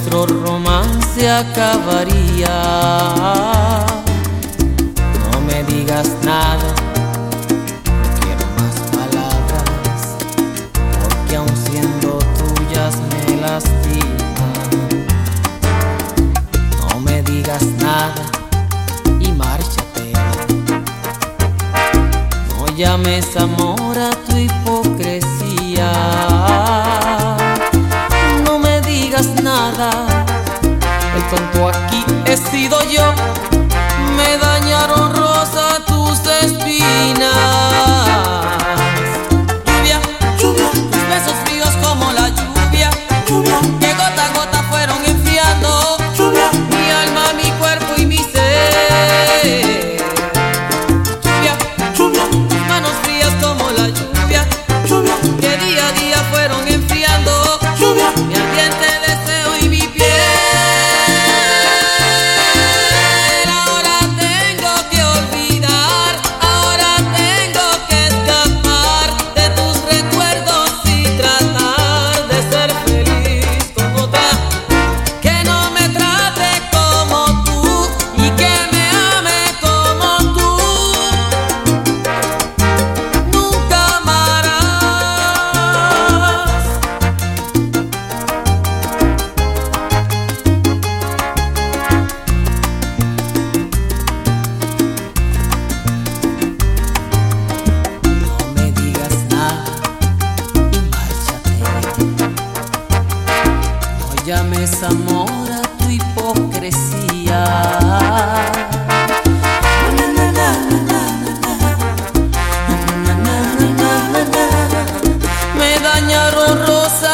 nuestro romance acabaría. No me digas nada, no quiero más palabras, porque aun siendo tuyas me lastiman. No me digas nada y márchate. No llames amor a tu hipocresía. No me digas nada, el tonto aquí he sido yo. Me dañaron rosa tus espinas. Lluvia, lluvia, tus besos fríos como la lluvia, lluvia, que gota a gota fueron enfriando, lluvia, mi alma, mi cuerpo y mi ser. Lluvia, lluvia, tus manos frías como la lluvia, lluvia, que día a día fueron enfriando, lluvia, mi ardiente deseo y mi piel. Ahora tengo que olvidar, ahora tengo que escapar de tus recuerdos y tratar de ser feliz con otra que no me trate como tú y que me ame como tú. Nunca amarás. No me digas nada y márchate. No llames amor a tu hipocresía. Me dañaron rosa